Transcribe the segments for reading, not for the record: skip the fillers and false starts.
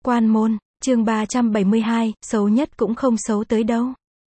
Quan môn, chương 372, xấu nhất cũng không xấu tới đâu.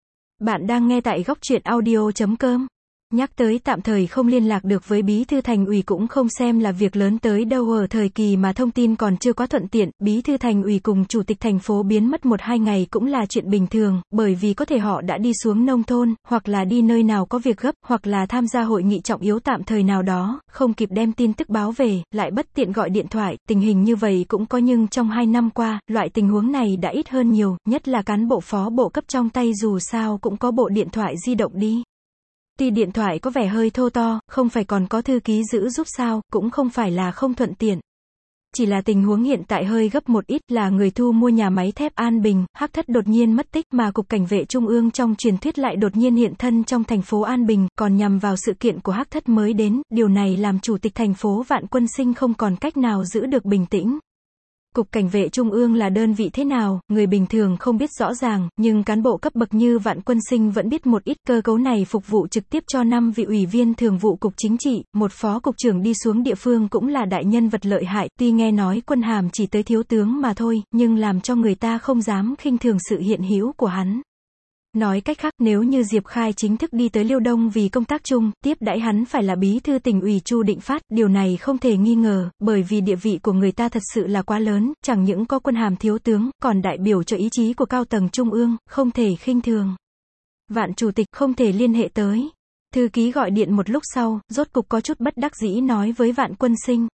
Bạn đang nghe tại góc truyện audio.com. Nhắc tới tạm thời không liên lạc được với bí thư thành ủy cũng không xem là việc lớn tới đâu. Ở thời kỳ mà thông tin còn chưa quá thuận tiện, bí thư thành ủy cùng chủ tịch thành phố biến mất 1-2 ngày cũng là chuyện bình thường, bởi vì có thể họ đã đi xuống nông thôn, hoặc là đi nơi nào có việc gấp, hoặc là tham gia hội nghị trọng yếu tạm thời nào đó, không kịp đem tin tức báo về, lại bất tiện gọi điện thoại. Tình hình như vậy cũng có, nhưng trong 2 năm qua, loại tình huống này đã ít hơn nhiều, nhất là cán bộ phó bộ cấp trong tay dù sao cũng có bộ điện thoại di động đi. Tuy điện thoại có vẻ hơi thô to, không phải còn có thư ký giữ giúp sao, cũng không phải là không thuận tiện. Chỉ là tình huống hiện tại hơi gấp một ít, là người thu mua nhà máy thép An Bình, Hắc Thất đột nhiên mất tích, mà Cục Cảnh vệ Trung ương trong truyền thuyết lại đột nhiên hiện thân trong thành phố An Bình, còn nhằm vào sự kiện của Hắc Thất mới đến. Điều này làm chủ tịch thành phố Vạn Quân Sinh không còn cách nào giữ được bình tĩnh. Cục Cảnh vệ Trung ương là đơn vị thế nào, người bình thường không biết rõ ràng, nhưng cán bộ cấp bậc như Vạn Quân Sinh vẫn biết một ít. Cơ cấu này phục vụ trực tiếp cho 5 vị ủy viên thường vụ cục chính trị, một phó cục trưởng đi xuống địa phương cũng là đại nhân vật lợi hại, tuy nghe nói quân hàm chỉ tới thiếu tướng mà thôi, nhưng làm cho người ta không dám khinh thường sự hiện hữu của hắn. Nói cách khác, nếu như Diệp Khai chính thức đi tới Liêu Đông vì công tác chung, tiếp đãi hắn phải là bí thư tỉnh ủy Chu Định Phát, điều này không thể nghi ngờ, bởi vì địa vị của người ta thật sự là quá lớn, chẳng những có quân hàm thiếu tướng, còn đại biểu cho ý chí của cao tầng trung ương, không thể khinh thường. Vạn chủ tịch không thể liên hệ tới. Thư ký gọi điện một lúc sau, rốt cục có chút bất đắc dĩ nói với Vạn Quân Sinh.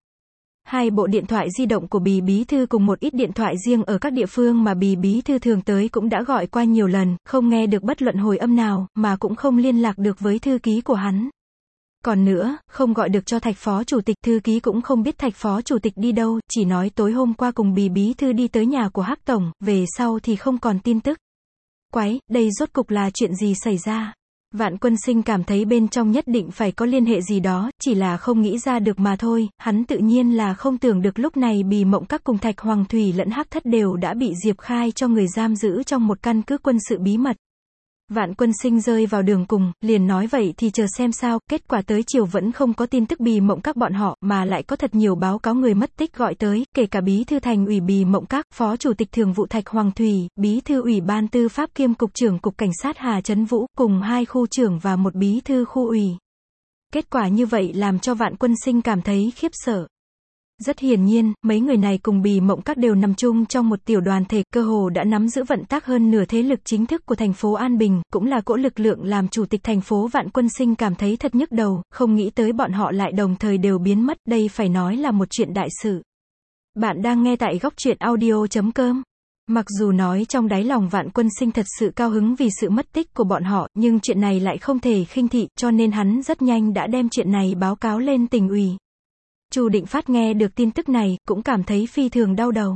2 bộ điện thoại di động của bí thư cùng một ít điện thoại riêng ở các địa phương mà bí thư thường tới cũng đã gọi qua nhiều lần, không nghe được bất luận hồi âm nào, mà cũng không liên lạc được với thư ký của hắn. Còn nữa, không gọi được cho Thạch phó chủ tịch, thư ký cũng không biết Thạch phó chủ tịch đi đâu, chỉ nói tối hôm qua cùng bí thư đi tới nhà của Hắc tổng, về sau thì không còn tin tức. Quái, đây rốt cục là chuyện gì xảy ra? Vạn Quân Sinh cảm thấy bên trong nhất định phải có liên hệ gì đó, chỉ là không nghĩ ra được mà thôi. Hắn tự nhiên là không tưởng được lúc này Bì Mộng Các cùng Thạch Hoàng Thủy lẫn Hắc Thất đều đã bị Diệp Khai cho người giam giữ trong một căn cứ quân sự bí mật. Vạn Quân Sinh rơi vào đường cùng, liền nói vậy thì chờ xem sao. Kết quả tới chiều vẫn không có tin tức Bì Mộng Các bọn họ, mà lại có thật nhiều báo cáo người mất tích gọi tới, kể cả bí thư thành ủy Bì Mộng Các, phó chủ tịch thường vụ Thạch Hoàng Thủy, bí thư ủy ban tư pháp kiêm cục trưởng cục cảnh sát Hà Trấn Vũ, cùng 2 khu trưởng và một bí thư khu ủy. Kết quả như vậy làm cho Vạn Quân Sinh cảm thấy khiếp sợ. Rất hiển nhiên, mấy người này cùng Bì Mộng Các đều nằm chung trong một tiểu đoàn thể, cơ hồ đã nắm giữ vận tác hơn nửa thế lực chính thức của thành phố An Bình, cũng là cỗ lực lượng làm chủ tịch thành phố Vạn Quân Sinh cảm thấy thật nhức đầu, không nghĩ tới bọn họ lại đồng thời đều biến mất, đây phải nói là một chuyện đại sự. Bạn đang nghe tại góc truyện audio.com. Mặc dù nói trong đáy lòng Vạn Quân Sinh thật sự cao hứng vì sự mất tích của bọn họ, nhưng chuyện này lại không thể khinh thị, cho nên hắn rất nhanh đã đem chuyện này báo cáo lên tỉnh ủy. Chu Định Phát nghe được tin tức này, cũng cảm thấy phi thường đau đầu.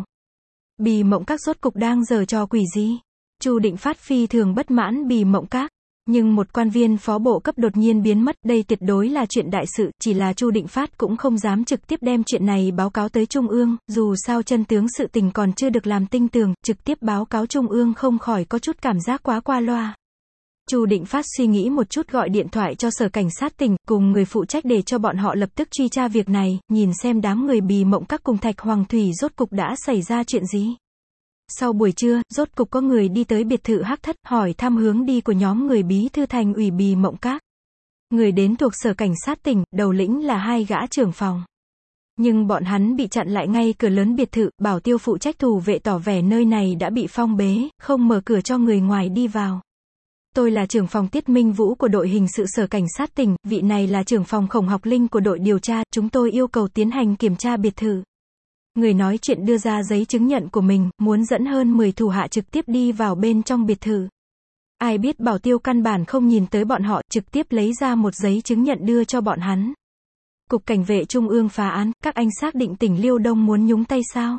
Bì Mộng Các rốt cục đang giở trò quỷ gì? Chu Định Phát phi thường bất mãn Bì Mộng Các. Nhưng một quan viên phó bộ cấp đột nhiên biến mất, đây tuyệt đối là chuyện đại sự, chỉ là Chu Định Phát cũng không dám trực tiếp đem chuyện này báo cáo tới Trung ương, dù sao chân tướng sự tình còn chưa được làm tinh tường, trực tiếp báo cáo Trung ương không khỏi có chút cảm giác quá qua loa. Chu Định Phát suy nghĩ một chút gọi điện thoại cho sở cảnh sát tỉnh, cùng người phụ trách để cho bọn họ lập tức truy tra việc này, nhìn xem đám người Bì Mộng Các cùng Thạch Hoàng Thủy rốt cục đã xảy ra chuyện gì. Sau buổi trưa, rốt cục có người đi tới biệt thự Hắc Thất, hỏi thăm hướng đi của nhóm người bí thư thành ủy Bì Mộng Các. Người đến thuộc sở cảnh sát tỉnh, đầu lĩnh là 2 gã trưởng phòng. Nhưng bọn hắn bị chặn lại ngay cửa lớn biệt thự, bảo tiêu phụ trách thủ vệ tỏ vẻ nơi này đã bị phong bế, không mở cửa cho người ngoài đi vào. Tôi là trưởng phòng Tiết Minh Vũ của đội hình sự sở cảnh sát tỉnh, vị này là trưởng phòng Khổng Học Linh của đội điều tra, chúng tôi yêu cầu tiến hành kiểm tra biệt thự. Người nói chuyện đưa ra giấy chứng nhận của mình, muốn dẫn hơn 10 thủ hạ trực tiếp đi vào bên trong biệt thự. Ai biết bảo tiêu căn bản không nhìn tới bọn họ, trực tiếp lấy ra một giấy chứng nhận đưa cho bọn hắn. Cục Cảnh vệ Trung ương phá án, các anh xác định tỉnh Liêu Đông muốn nhúng tay sao?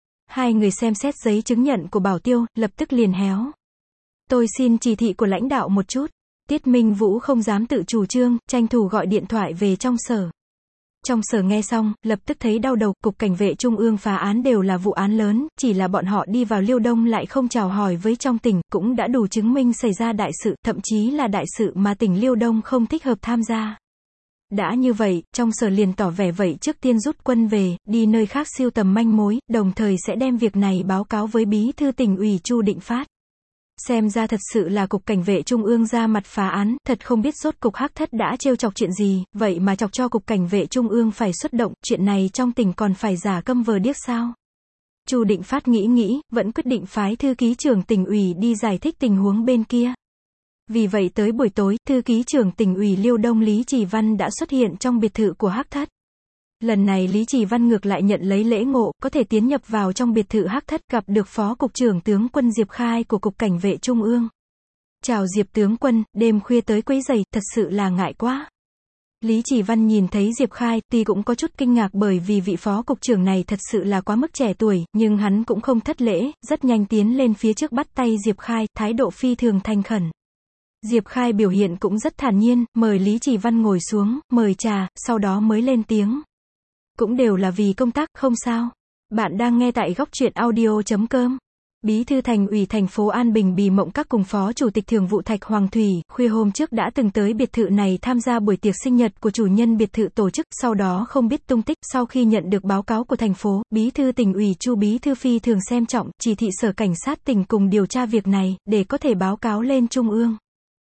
2 người xem xét giấy chứng nhận của bảo tiêu, lập tức liền héo. Tôi xin chỉ thị của lãnh đạo một chút. Tiết Minh Vũ không dám tự chủ trương, tranh thủ gọi điện thoại về trong sở. Trong sở nghe xong, lập tức thấy đau đầu, Cục Cảnh vệ Trung ương phá án đều là vụ án lớn, chỉ là bọn họ đi vào Liêu Đông lại không chào hỏi với trong tỉnh, cũng đã đủ chứng minh xảy ra đại sự, thậm chí là đại sự mà tỉnh Liêu Đông không thích hợp tham gia. Đã như vậy, trong sở liền tỏ vẻ vậy trước tiên rút quân về, đi nơi khác sưu tầm manh mối, đồng thời sẽ đem việc này báo cáo với Bí thư Tỉnh ủy Chu Định Phát. Xem ra thật sự là Cục Cảnh vệ Trung ương ra mặt phá án, thật không biết rốt cục Hắc Thất đã trêu chọc chuyện gì, vậy mà chọc cho Cục Cảnh vệ Trung ương phải xuất động, chuyện này trong tỉnh còn phải giả câm vờ điếc sao? Chu Định Phát nghĩ, vẫn quyết định phái thư ký trưởng tỉnh ủy đi giải thích tình huống bên kia. Vì vậy tới buổi tối, thư ký trưởng tỉnh ủy Liêu Đông Lý Chỉ Văn đã xuất hiện trong biệt thự của Hắc Thất. Lần này Lý Chỉ Văn ngược lại nhận lấy lễ ngộ, có thể tiến nhập vào trong biệt thự Hắc Thất, gặp được Phó Cục trưởng tướng quân Diệp Khai của Cục Cảnh vệ Trung ương. Chào Diệp tướng quân, đêm khuya tới quấy rầy, thật sự là ngại quá. Lý Chỉ Văn nhìn thấy Diệp Khai, tuy cũng có chút kinh ngạc bởi vì vị phó cục trưởng này thật sự là quá mức trẻ tuổi, nhưng hắn cũng không thất lễ, rất nhanh tiến lên phía trước bắt tay Diệp Khai, thái độ phi thường thành khẩn. Diệp Khai biểu hiện cũng rất thản nhiên, mời Lý Chỉ Văn ngồi xuống, mời trà, sau đó mới lên tiếng. Cũng đều là vì công tác, không sao. Bạn đang nghe tại Góc Truyện Audio.com. Bí thư Thành ủy thành phố An Bình Bì Mộng Các cùng Phó Chủ tịch Thường vụ Thạch Hoàng Thủy, khuya hôm trước đã từng tới biệt thự này tham gia buổi tiệc sinh nhật của chủ nhân biệt thự tổ chức, sau đó không biết tung tích. Sau khi nhận được báo cáo của thành phố, Bí thư Tỉnh ủy Chu Bí thư phi thường xem trọng, chỉ thị Sở Cảnh sát tỉnh cùng điều tra việc này, để có thể báo cáo lên Trung ương.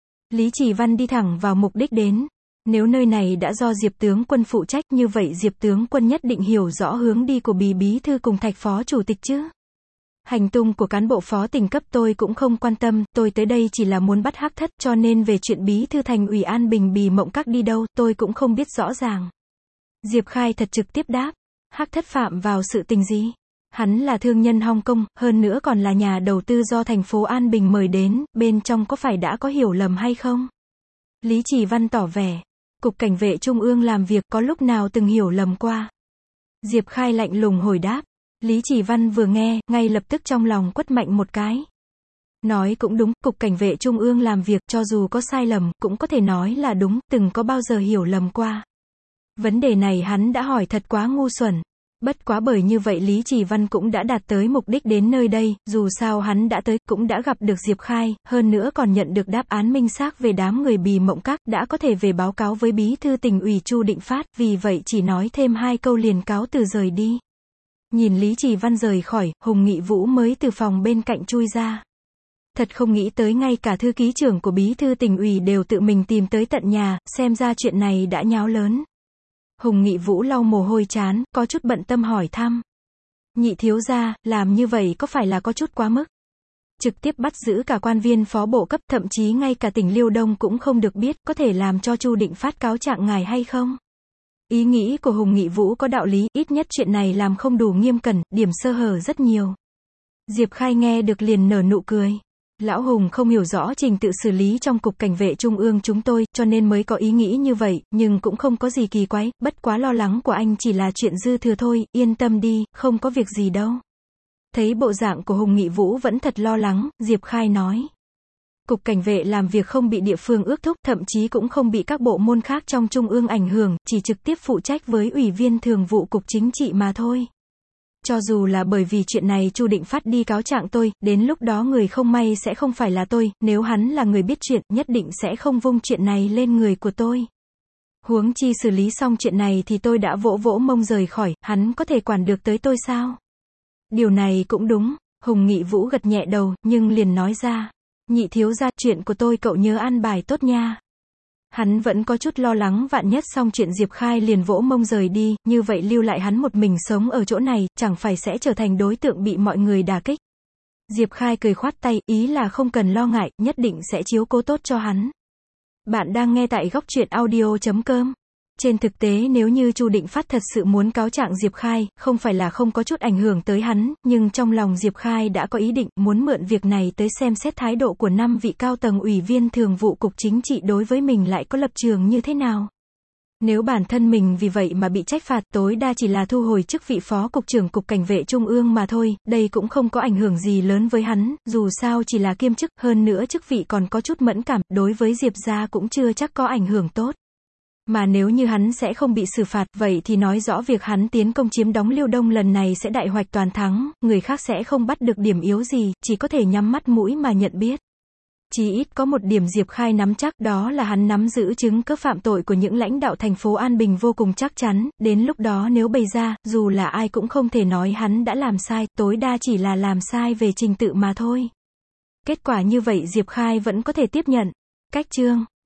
Lý Chỉ Văn đi thẳng vào mục đích đến. Nếu nơi này đã do Diệp tướng quân phụ trách, như vậy Diệp tướng quân nhất định hiểu rõ hướng đi của bí thư cùng Thạch phó chủ tịch chứ. Hành tung của cán bộ phó tỉnh cấp tôi cũng không quan tâm, tôi tới đây chỉ là muốn bắt Hắc Thất, cho nên về chuyện Bí thư Thành ủy An Bình Bì Mộng Các đi đâu, tôi cũng không biết rõ ràng. Diệp Khai thật trực tiếp đáp. Hắc Thất phạm vào sự tình gì? Hắn là thương nhân Hong Kong, hơn nữa còn là nhà đầu tư do thành phố An Bình mời đến, bên trong có phải đã có hiểu lầm hay không? Lý Chỉ Văn tỏ vẻ. Cục Cảnh vệ Trung ương làm việc có lúc nào từng hiểu lầm qua? Diệp Khai lạnh lùng hồi đáp. Lý Chỉ Văn vừa nghe, ngay lập tức trong lòng quất mạnh một cái. Nói cũng đúng, Cục Cảnh vệ Trung ương làm việc cho dù có sai lầm, cũng có thể nói là đúng, từng có bao giờ hiểu lầm qua. Vấn đề này hắn đã hỏi thật quá ngu xuẩn. Bất quá bởi như vậy Lý Chỉ Văn cũng đã đạt tới mục đích đến nơi đây, dù sao hắn đã tới, cũng đã gặp được Diệp Khai, hơn nữa còn nhận được đáp án minh xác về đám người Bì Mộng Các, đã có thể về báo cáo với Bí thư Tỉnh ủy Chu Định Phát, vì vậy chỉ nói thêm 2 câu liền cáo từ rời đi. Nhìn Lý Chỉ Văn rời khỏi, Hùng Nghị Vũ mới từ phòng bên cạnh chui ra. Thật không nghĩ tới ngay cả thư ký trưởng của Bí thư Tỉnh ủy đều tự mình tìm tới tận nhà, xem ra chuyện này đã nháo lớn. Hùng Nghị Vũ lau mồ hôi trán, có chút bận tâm hỏi thăm. Nhị thiếu gia, làm như vậy có phải là có chút quá mức? Trực tiếp bắt giữ cả quan viên phó bộ cấp, thậm chí ngay cả tỉnh Liêu Đông cũng không được biết, có thể làm cho Chu Định Phát cáo trạng ngài hay không? Ý nghĩ của Hùng Nghị Vũ có đạo lý, ít nhất chuyện này làm không đủ nghiêm cẩn, điểm sơ hở rất nhiều. Diệp Khai nghe được liền nở nụ cười. Lão Hùng không hiểu rõ trình tự xử lý trong Cục Cảnh vệ Trung ương chúng tôi, cho nên mới có ý nghĩ như vậy, nhưng cũng không có gì kỳ quái, bất quá lo lắng của anh chỉ là chuyện dư thừa thôi, yên tâm đi, không có việc gì đâu. Thấy bộ dạng của Hùng Nghị Vũ vẫn thật lo lắng, Diệp Khai nói. Cục Cảnh vệ làm việc không bị địa phương ước thúc, thậm chí cũng không bị các bộ môn khác trong Trung ương ảnh hưởng, chỉ trực tiếp phụ trách với Ủy viên Thường vụ Cục Chính trị mà thôi. Cho dù là bởi vì chuyện này Chu Định Phát đi cáo trạng tôi, đến lúc đó người không may sẽ không phải là tôi, nếu hắn là người biết chuyện, nhất định sẽ không vung chuyện này lên người của tôi. Huống chi xử lý xong chuyện này thì tôi đã vỗ vỗ mông rời khỏi, hắn có thể quản được tới tôi sao? Điều này cũng đúng, Hùng Nghị Vũ gật nhẹ đầu, nhưng liền nói ra. Nhị thiếu gia, chuyện của tôi cậu nhớ an bài tốt nha. Hắn vẫn có chút lo lắng vạn nhất xong chuyện Diệp Khai liền vỗ mông rời đi, như vậy lưu lại hắn một mình sống ở chỗ này, chẳng phải sẽ trở thành đối tượng bị mọi người đả kích. Diệp Khai cười khoát tay, ý là không cần lo ngại, nhất định sẽ chiếu cố tốt cho hắn. Bạn đang nghe tại Góc Truyện Audio.com. Trên thực tế nếu như Chu Định Phát thật sự muốn cáo trạng Diệp Khai, không phải là không có chút ảnh hưởng tới hắn, nhưng trong lòng Diệp Khai đã có ý định, muốn mượn việc này tới xem xét thái độ của 5 vị cao tầng ủy viên thường vụ Cục Chính trị đối với mình lại có lập trường như thế nào. Nếu bản thân mình vì vậy mà bị trách phạt, tối đa chỉ là thu hồi chức vị Phó Cục trưởng Cục Cảnh vệ Trung ương mà thôi, đây cũng không có ảnh hưởng gì lớn với hắn, dù sao chỉ là kiêm chức, hơn nữa chức vị còn có chút mẫn cảm, đối với Diệp gia cũng chưa chắc có ảnh hưởng tốt. Mà nếu như hắn sẽ không bị xử phạt, vậy thì nói rõ việc hắn tiến công chiếm đóng Liêu Đông lần này sẽ đại hoạch toàn thắng, người khác sẽ không bắt được điểm yếu gì, chỉ có thể nhắm mắt mũi mà nhận biết. Chí ít có một điểm Diệp Khai nắm chắc, đó là hắn nắm giữ chứng cứ phạm tội của những lãnh đạo thành phố An Bình vô cùng chắc chắn, đến lúc đó nếu bày ra, dù là ai cũng không thể nói hắn đã làm sai, tối đa chỉ là làm sai về trình tự mà thôi. Kết quả như vậy Diệp Khai vẫn có thể tiếp nhận. Cách chương